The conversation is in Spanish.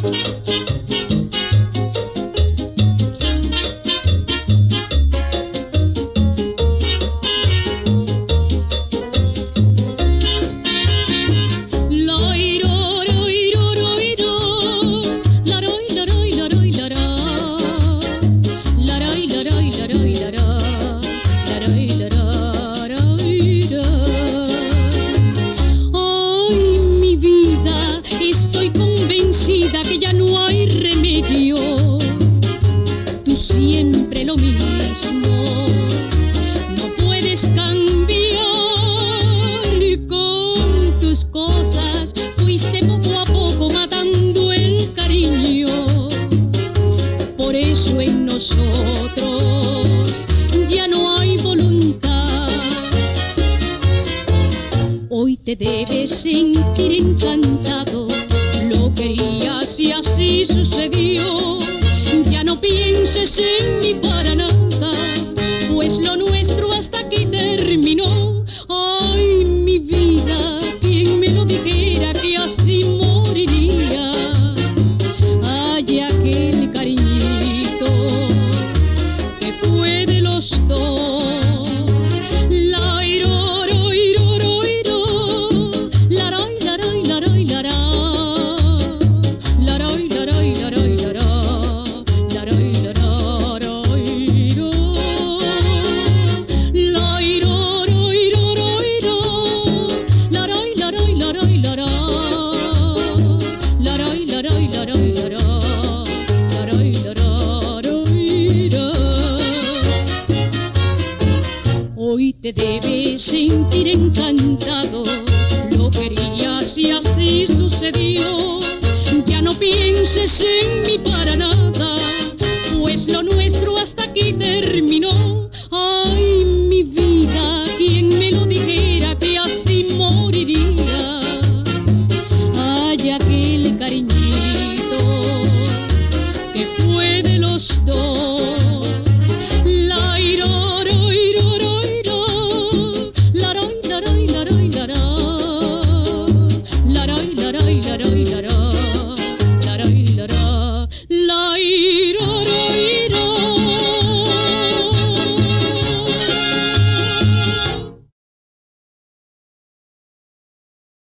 Que ya no hay remedio, tú siempre lo mismo, no puedes cambiar con tus cosas, fuiste poco a poco matando el cariño, por eso en nosotros ya no hay voluntad. Hoy te debes sentir encantado, lo querías y así sucedió. Ya no pienses en mí para nada, pues lo nuestro hasta aquí terminó. Ay, mi vida, quien me lo dijera que así moriría. Ay, aquel cariñito que fue de los dos. Hoy te debes sentir encantado, lo querías y así sucedió. Ya no pienses en mí para nada, pues lo nuestro hasta aquí terminó.